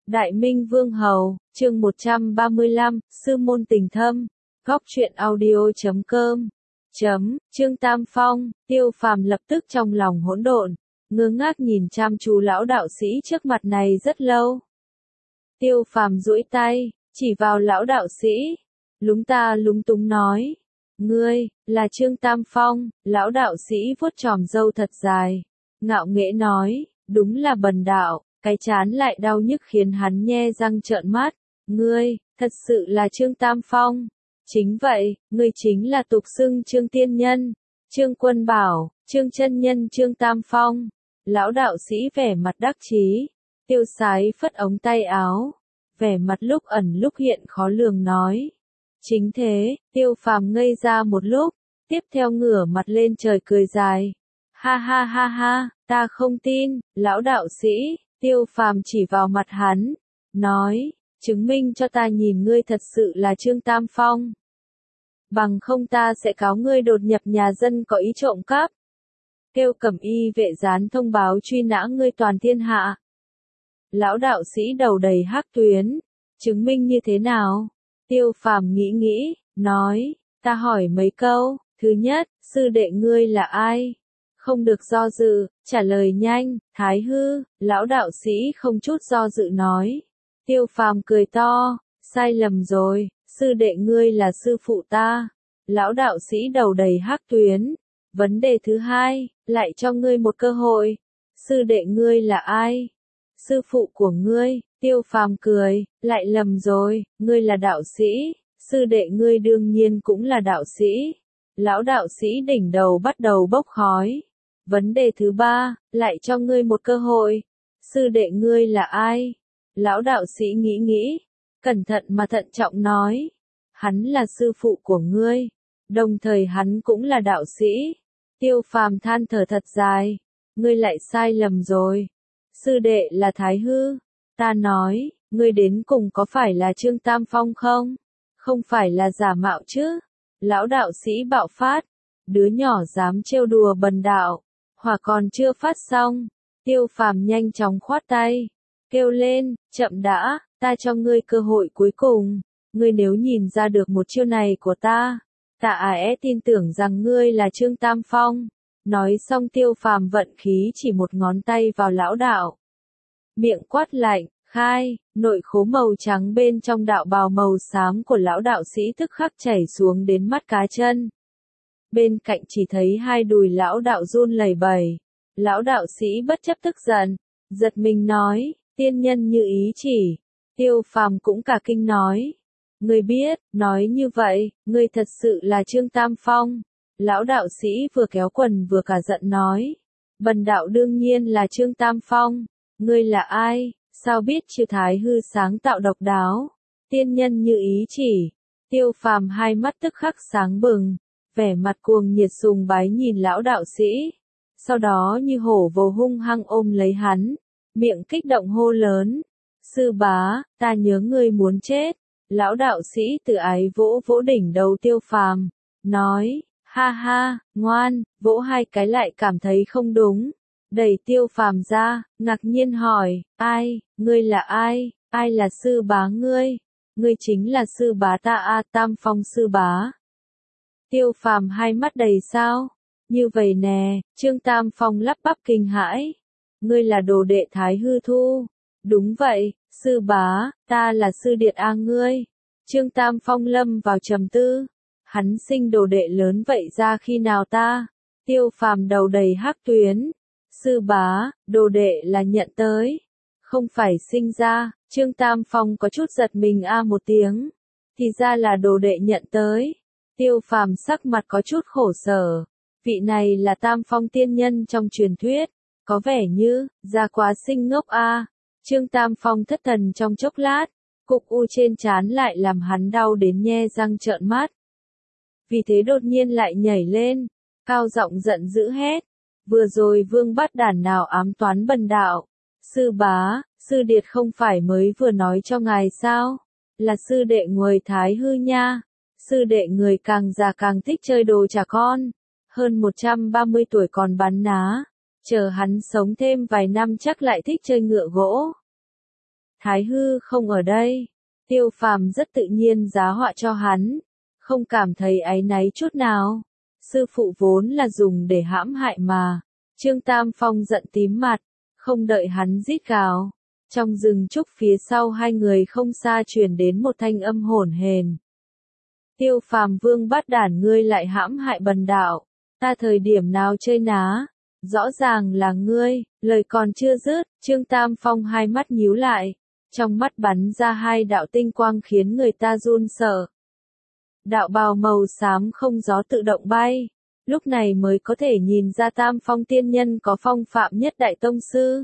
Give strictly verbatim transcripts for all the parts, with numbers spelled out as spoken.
Đại Minh Vương Hầu, chương một trăm ba mươi lăm, Sư môn tình thâm, góc truyện audio chấm com. Chấm, Trương Tam Phong, Tiêu Phàm lập tức trong lòng hỗn độn, ngơ ngác nhìn chăm chú lão đạo sĩ trước mặt này rất lâu. Tiêu Phàm duỗi tay, chỉ vào lão đạo sĩ, lúng ta lúng túng nói, ngươi, là Trương Tam Phong. Lão đạo sĩ vuốt chòm râu thật dài, ngạo nghễ nói, đúng là bần đạo. Cái chán lại đau nhức khiến hắn nhe răng trợn mắt, ngươi, thật sự là Trương Tam Phong. Chính vậy, ngươi chính là tục xưng Trương Tiên Nhân, Trương Quân Bảo, Trương Chân Nhân Trương Tam Phong. Lão đạo sĩ vẻ mặt đắc chí, tiêu sái phất ống tay áo, vẻ mặt lúc ẩn lúc hiện khó lường nói. Chính thế, Tiêu Phàm ngây ra một lúc, tiếp theo ngửa mặt lên trời cười dài. Ha ha ha ha, ta không tin, lão đạo sĩ. Tiêu Phàm chỉ vào mặt hắn, nói, chứng minh cho ta nhìn ngươi thật sự là Trương Tam Phong. Bằng không ta sẽ cáo ngươi đột nhập nhà dân có ý trộm cắp. Kêu cẩm y vệ gián thông báo truy nã ngươi toàn thiên hạ. Lão đạo sĩ đầu đầy hắc tuyến, chứng minh như thế nào? Tiêu Phàm nghĩ nghĩ, nói, ta hỏi mấy câu, thứ nhất, sư đệ ngươi là ai? Không được do dự, trả lời nhanh, Thái Hư. Lão đạo sĩ không chút do dự nói. Tiêu Phàm cười to, sai lầm rồi, sư đệ ngươi là sư phụ ta. Lão đạo sĩ đầu đầy hắc tuyến. Vấn đề thứ hai, lại cho ngươi một cơ hội. Sư đệ ngươi là ai? Sư phụ của ngươi. Tiêu Phàm cười, lại lầm rồi, ngươi là đạo sĩ, sư đệ ngươi đương nhiên cũng là đạo sĩ. Lão đạo sĩ đỉnh đầu bắt đầu bốc khói. Vấn đề thứ ba, lại cho ngươi một cơ hội. Sư đệ ngươi là ai? Lão đạo sĩ nghĩ nghĩ, cẩn thận mà thận trọng nói. Hắn là sư phụ của ngươi, đồng thời hắn cũng là đạo sĩ. Tiêu Phàm than thở thật dài, ngươi lại sai lầm rồi. Sư đệ là Thái Hư. Ta nói, ngươi đến cùng có phải là Trương Tam Phong không? Không phải là giả mạo chứ? Lão đạo sĩ bạo phát, đứa nhỏ dám trêu đùa bần đạo. Hỏa còn chưa phát xong, Tiêu Phàm nhanh chóng khoát tay, kêu lên, chậm đã, ta cho ngươi cơ hội cuối cùng, ngươi nếu nhìn ra được một chiêu này của ta, ta à tin tưởng rằng ngươi là Trương Tam Phong. Nói xong Tiêu Phàm vận khí chỉ một ngón tay vào lão đạo. Miệng quát lạnh, khai, nội khố màu trắng bên trong đạo bào màu xám của lão đạo sĩ tức khắc chảy xuống đến mắt cá chân. Bên cạnh chỉ thấy hai đùi lão đạo run lẩy bẩy. Lão đạo sĩ bất chấp tức giận, giật mình nói, tiên nhân như ý chỉ. Tiêu Phàm cũng cả kinh nói, ngươi biết, nói như vậy, ngươi thật sự là Trương Tam Phong. Lão đạo sĩ vừa kéo quần vừa cả giận nói, bần đạo đương nhiên là Trương Tam Phong. Ngươi là ai, sao biết chư Thái Hư sáng tạo độc đáo? Tiên nhân như ý chỉ. Tiêu Phàm hai mắt tức khắc sáng bừng, vẻ mặt cuồng nhiệt sùng bái nhìn lão đạo sĩ, sau đó như hổ vồ hung hăng ôm lấy hắn, miệng kích động hô lớn, sư bá, ta nhớ ngươi muốn chết. Lão đạo sĩ tự ái vỗ vỗ đỉnh đầu Tiêu Phàm, nói, ha ha, ngoan, vỗ hai cái lại cảm thấy không đúng, đẩy Tiêu Phàm ra, ngạc nhiên hỏi, ai, ngươi là ai, ai là sư bá ngươi? Ngươi chính là sư bá ta a, Tam Phong sư bá. Tiêu Phàm hai mắt đầy sao? Như vậy nè, Trương Tam Phong lắp bắp kinh hãi. Ngươi là đồ đệ Thái Hư thu? Đúng vậy, sư bá, ta là sư điệt a ngươi. Trương Tam Phong lâm vào trầm tư. Hắn sinh đồ đệ lớn vậy ra khi nào ta? Tiêu Phàm đầu đầy hắc tuyến. Sư bá, đồ đệ là nhận tới, không phải sinh ra. Trương Tam Phong có chút giật mình a một tiếng. Thì ra là đồ đệ nhận tới. Tiêu Phàm sắc mặt có chút khổ sở. Vị này là Tam Phong tiên nhân trong truyền thuyết, có vẻ như, già quá sinh ngốc a. Trương Tam Phong thất thần trong chốc lát, cục u trên trán lại làm hắn đau đến nhe răng trợn mắt. Vì thế đột nhiên lại nhảy lên, cao giọng giận dữ hét. Vừa rồi vương bắt đản nào ám toán bần đạo? Sư bá, sư điệt không phải mới vừa nói cho ngài sao? Là sư đệ người Thái Hư nha. Sư đệ người càng già càng thích chơi đồ trẻ con. Hơn một trăm ba mươi tuổi còn bắn ná. Chờ hắn sống thêm vài năm chắc lại thích chơi ngựa gỗ. Thái Hư không ở đây. Tiêu Phàm rất tự nhiên giá họa cho hắn, không cảm thấy áy náy chút nào. Sư phụ vốn là dùng để hãm hại mà. Trương Tam Phong giận tím mặt, không đợi hắn rít gào. Trong rừng trúc phía sau hai người không xa truyền đến một thanh âm hổn hển. Tiêu Phàm vương bắt đản, ngươi lại hãm hại bần đạo. Ta thời điểm nào chơi ná? Rõ ràng là ngươi. Lời còn chưa dứt, Trương Tam Phong hai mắt nhíu lại. Trong mắt bắn ra hai đạo tinh quang khiến người ta run sợ. Đạo bào màu xám không gió tự động bay. Lúc này mới có thể nhìn ra Tam Phong tiên nhân có phong phạm nhất đại tông sư.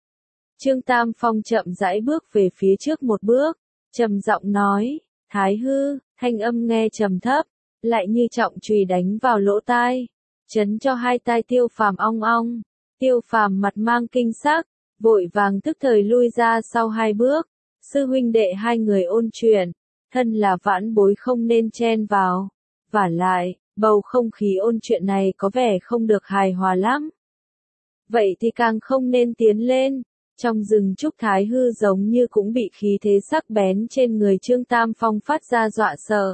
Trương Tam Phong chậm rãi bước về phía trước một bước, trầm giọng nói, Thái Hư, thanh âm nghe trầm thấp, lại như trọng chùy đánh vào lỗ tai, chấn cho hai tai Tiêu Phàm ong ong. Tiêu Phàm mặt mang kinh sắc, vội vàng tức thời lui ra sau hai bước. Sư huynh đệ hai người ôn chuyện, thân là vãn bối không nên chen vào. Vả lại, bầu không khí ôn chuyện này có vẻ không được hài hòa lắm. Vậy thì càng không nên tiến lên. Trong rừng trúc Thái Hư giống như cũng bị khí thế sắc bén trên người Trương Tam Phong phát ra dọa sợ.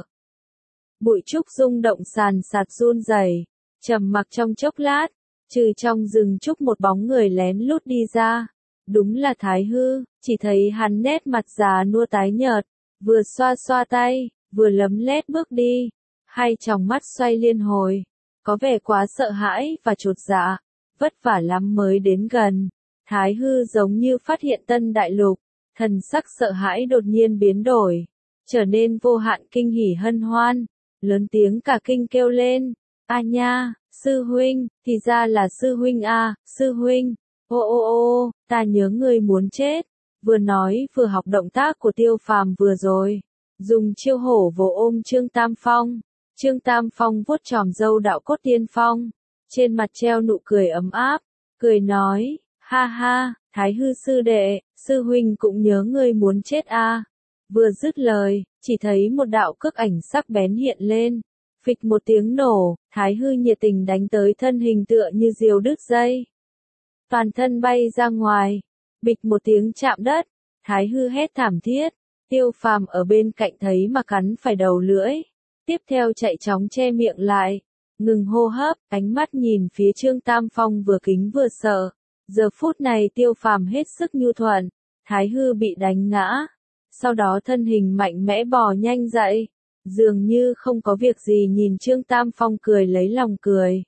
Bụi trúc rung động sàn sạt run rẩy, trầm mặc trong chốc lát, trừ trong rừng trúc một bóng người lén lút đi ra. Đúng là Thái Hư, chỉ thấy hắn nét mặt già nua tái nhợt, vừa xoa xoa tay, vừa lấm lét bước đi, hai tròng mắt xoay liên hồi, có vẻ quá sợ hãi và chột dạ, vất vả lắm mới đến gần. Thái Hư giống như phát hiện tân đại lục, thần sắc sợ hãi đột nhiên biến đổi, trở nên vô hạn kinh hỉ hân hoan, lớn tiếng cả kinh kêu lên, a nha, sư huynh, thì ra là sư huynh a, sư huynh, ô ô ô, ta nhớ ngươi muốn chết, vừa nói vừa học động tác của Tiêu Phàm vừa rồi, dùng chiêu hổ vồ ôm Trương Tam Phong, Trương Tam Phong vuốt chòm râu đạo cốt tiên phong, trên mặt treo nụ cười ấm áp, cười nói, ha ha, Thái Hư sư đệ, sư huynh cũng nhớ ngươi muốn chết a. À. Vừa dứt lời, chỉ thấy một đạo cước ảnh sắc bén hiện lên, phịch một tiếng nổ, Thái Hư nhiệt tình đánh tới thân hình tựa như diều đứt dây. Toàn thân bay ra ngoài, bịch một tiếng chạm đất, Thái Hư hét thảm thiết, Tiêu Phàm ở bên cạnh thấy mà cắn phải đầu lưỡi, tiếp theo chạy chóng che miệng lại, ngừng hô hấp, ánh mắt nhìn phía Trương Tam Phong vừa kính vừa sợ. Giờ phút này Tiêu Phàm hết sức nhu thuận, Thái Hư bị đánh ngã, sau đó thân hình mạnh mẽ bò nhanh dậy, dường như không có việc gì nhìn Trương Tam Phong cười lấy lòng cười.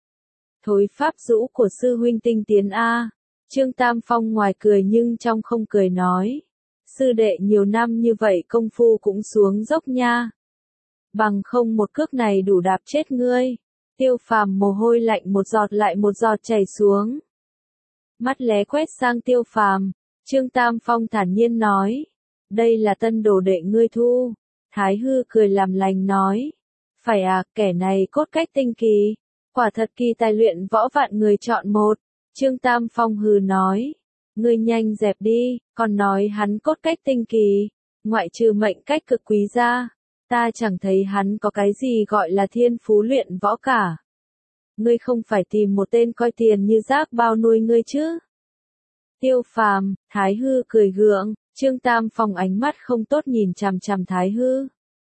Thối pháp dũ của sư huynh tinh tiến a. Trương Tam Phong ngoài cười nhưng trong không cười nói, sư đệ nhiều năm như vậy công phu cũng xuống dốc nha. Bằng không một cước này đủ đạp chết ngươi. Tiêu Phàm mồ hôi lạnh một giọt lại một giọt chảy xuống. Mắt lé quét sang Tiêu Phàm, Trương Tam Phong thản nhiên nói, đây là tân đồ đệ ngươi thu. Thái Hư cười làm lành nói, phải à, kẻ này cốt cách tinh kỳ, quả thật kỳ tài luyện võ vạn người chọn một. Trương Tam Phong hừ nói, ngươi nhanh dẹp đi, còn nói hắn cốt cách tinh kỳ, ngoại trừ mệnh cách cực quý ra, ta chẳng thấy hắn có cái gì gọi là thiên phú luyện võ cả. Ngươi không phải tìm một tên coi tiền như rác bao nuôi ngươi chứ? Tiêu Phàm, Thái Hư cười gượng, Trương Tam Phong ánh mắt không tốt nhìn chằm chằm Thái Hư.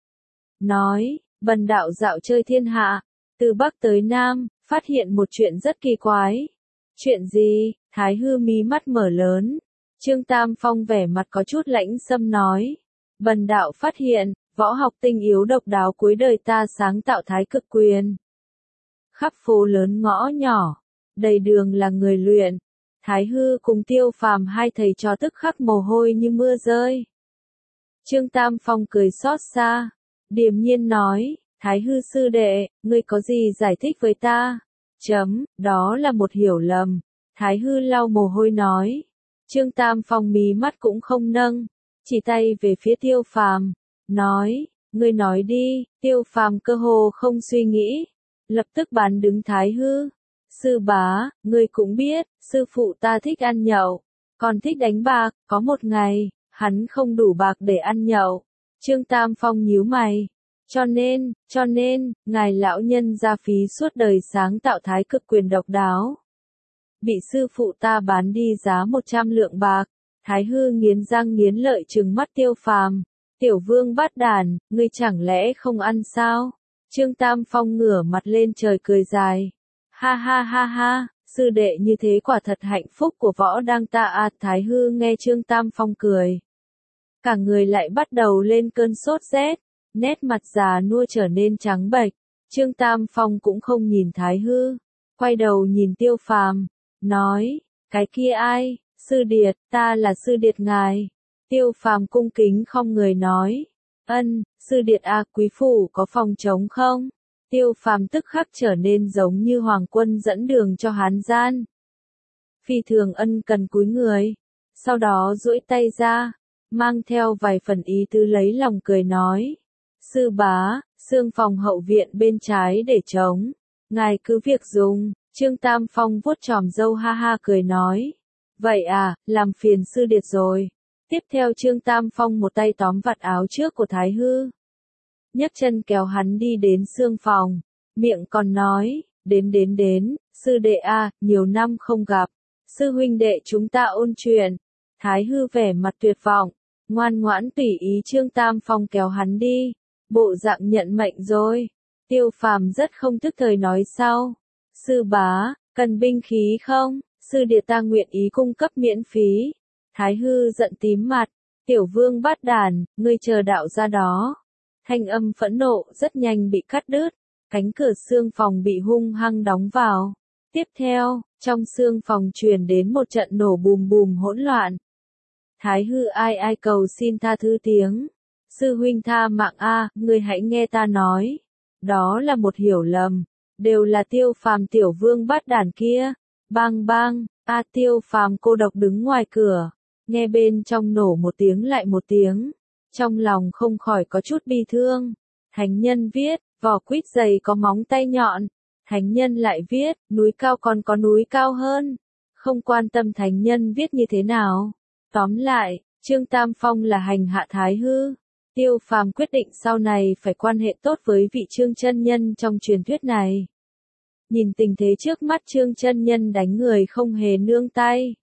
Nói, bần đạo dạo chơi thiên hạ, từ Bắc tới Nam, phát hiện một chuyện rất kỳ quái. Chuyện gì? Thái Hư mí mắt mở lớn. Trương Tam Phong vẻ mặt có chút lãnh xâm nói. Bần đạo phát hiện, võ học tinh yếu độc đáo cuối đời ta sáng tạo Thái Cực Quyền. Khắp phố lớn ngõ nhỏ, đầy đường là người luyện. Thái Hư cùng Tiêu Phàm hai thầy trò tức khắc mồ hôi như mưa rơi. Trương Tam Phong cười xót xa, điềm nhiên nói, Thái Hư sư đệ, ngươi có gì giải thích với ta? Chấm, đó là một hiểu lầm. Thái Hư lau mồ hôi nói. Trương Tam Phong mí mắt cũng không nâng, chỉ tay về phía Tiêu Phàm, nói, ngươi nói đi. Tiêu Phàm cơ hồ không suy nghĩ, lập tức bán đứng Thái Hư. Sư bá, ngươi cũng biết, sư phụ ta thích ăn nhậu, còn thích đánh bạc, có một ngày, hắn không đủ bạc để ăn nhậu. Trương Tam Phong nhíu mày. Cho nên, cho nên, ngài lão nhân gia phí suốt đời sáng tạo Thái Cực Quyền độc đáo. Bị sư phụ ta bán đi giá một trăm lượng bạc. Thái hư nghiến răng nghiến lợi trừng mắt Tiêu Phàm. Tiểu vương bát đàn, ngươi chẳng lẽ không ăn sao? Trương Tam Phong ngửa mặt lên trời cười dài. Ha ha ha ha, sư đệ như thế quả thật hạnh phúc của võ đang ta à. Thái hư nghe Trương Tam Phong cười. Cả người lại bắt đầu lên cơn sốt rét, nét mặt già nua trở nên trắng bệch. Trương Tam Phong cũng không nhìn Thái hư, quay đầu nhìn Tiêu Phàm, nói, cái kia ai? Sư điệt, ta là sư điệt ngài. Tiêu Phàm cung kính không người nói, ân, sư điệt à, quý phủ có phòng trống không? Tiêu Phàm tức khắc trở nên giống như hoàng quân dẫn đường cho hán gian. Phi thường ân cần cúi người, sau đó duỗi tay ra, mang theo vài phần ý tứ lấy lòng cười nói, sư bá, xương phòng hậu viện bên trái để trống, ngài cứ việc dùng. Trương Tam Phong vuốt tròm râu ha ha cười nói, vậy à, làm phiền sư điệt rồi. Tiếp theo Trương Tam Phong một tay tóm vạt áo trước của Thái hư, nhấc chân kéo hắn đi đến xương phòng, miệng còn nói, đến đến đến, sư đệ a, nhiều năm không gặp, sư huynh đệ chúng ta ôn chuyện. Thái hư vẻ mặt tuyệt vọng, ngoan ngoãn tùy ý Trương Tam Phong kéo hắn đi, bộ dạng nhận mệnh rồi. Tiêu Phàm rất không tức thời nói sau, sư bá, cần binh khí không? Sư điệt ta nguyện ý cung cấp miễn phí. Thái hư giận tím mặt, tiểu vương bát đàn, ngươi chờ đạo ra đó. Thanh âm phẫn nộ rất nhanh bị cắt đứt, cánh cửa xương phòng bị hung hăng đóng vào. Tiếp theo, trong xương phòng truyền đến một trận nổ bùm bùm hỗn loạn. Thái hư ai ai cầu xin tha thứ tiếng. Sư huynh tha mạng a, ngươi hãy nghe ta nói. Đó là một hiểu lầm, đều là Tiêu Phàm tiểu vương bát đàn kia. Bang bang, a Tiêu Phàm cô độc đứng ngoài cửa, nghe bên trong nổ một tiếng lại một tiếng, trong lòng không khỏi có chút bi thương. Thánh nhân viết, vỏ quýt dày có móng tay nhọn. Thánh nhân lại viết, núi cao còn có núi cao hơn. Không quan tâm thánh nhân viết như thế nào. Tóm lại, Trương Tam Phong là hành hạ Thái hư. Tiêu Phàm quyết định sau này phải quan hệ tốt với vị Trương chân nhân trong truyền thuyết này. Nhìn tình thế trước mắt Trương chân nhân đánh người không hề nương tay.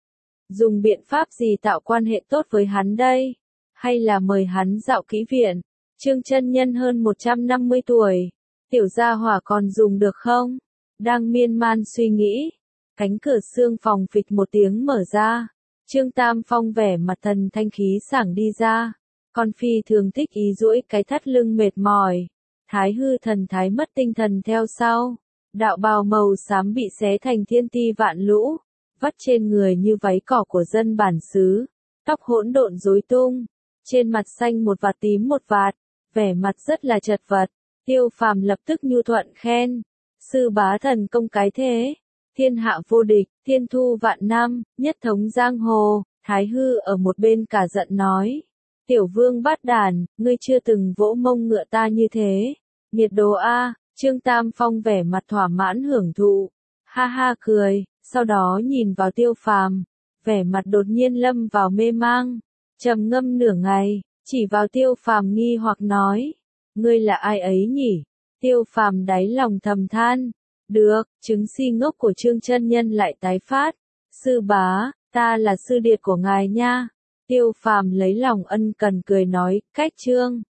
Dùng biện pháp gì tạo quan hệ tốt với hắn đây? Hay là mời hắn dạo kỹ viện? Trương chân nhân hơn một trăm năm mươi tuổi. Tiểu gia hỏa còn dùng được không? Đang miên man suy nghĩ. Cánh cửa xương phòng phịch một tiếng mở ra. Trương Tam Phong vẻ mặt thần thanh khí sảng đi ra. Con phi thường thích ý duỗi cái thắt lưng mệt mỏi. Thái hư thần thái mất tinh thần theo sau. Đạo bào màu xám bị xé thành thiên ti vạn lũ, vắt trên người như váy cỏ của dân bản xứ, tóc hỗn độn rối tung, trên mặt xanh một vạt tím một vạt, vẻ mặt rất là chật vật. Tiêu Phàm lập tức nhu thuận khen, sư bá thần công cái thế, thiên hạ vô địch, thiên thu vạn năm, nhất thống giang hồ. Thái hư ở một bên cả giận nói, tiểu vương bát đàn, ngươi chưa từng vỗ mông ngựa ta như thế, nghiệt đồ a. Trương Tam Phong vẻ mặt thỏa mãn hưởng thụ, ha ha cười, sau đó nhìn vào Tiêu Phàm, vẻ mặt đột nhiên lâm vào mê mang, trầm ngâm nửa ngày, chỉ vào Tiêu Phàm nghi hoặc nói, ngươi là ai ấy nhỉ? Tiêu Phàm đáy lòng thầm than, được, chứng si ngốc của Trương chân nhân lại tái phát, sư bá, ta là sư điệt của ngài nha. Tiêu Phàm lấy lòng ân cần cười nói, cách Trương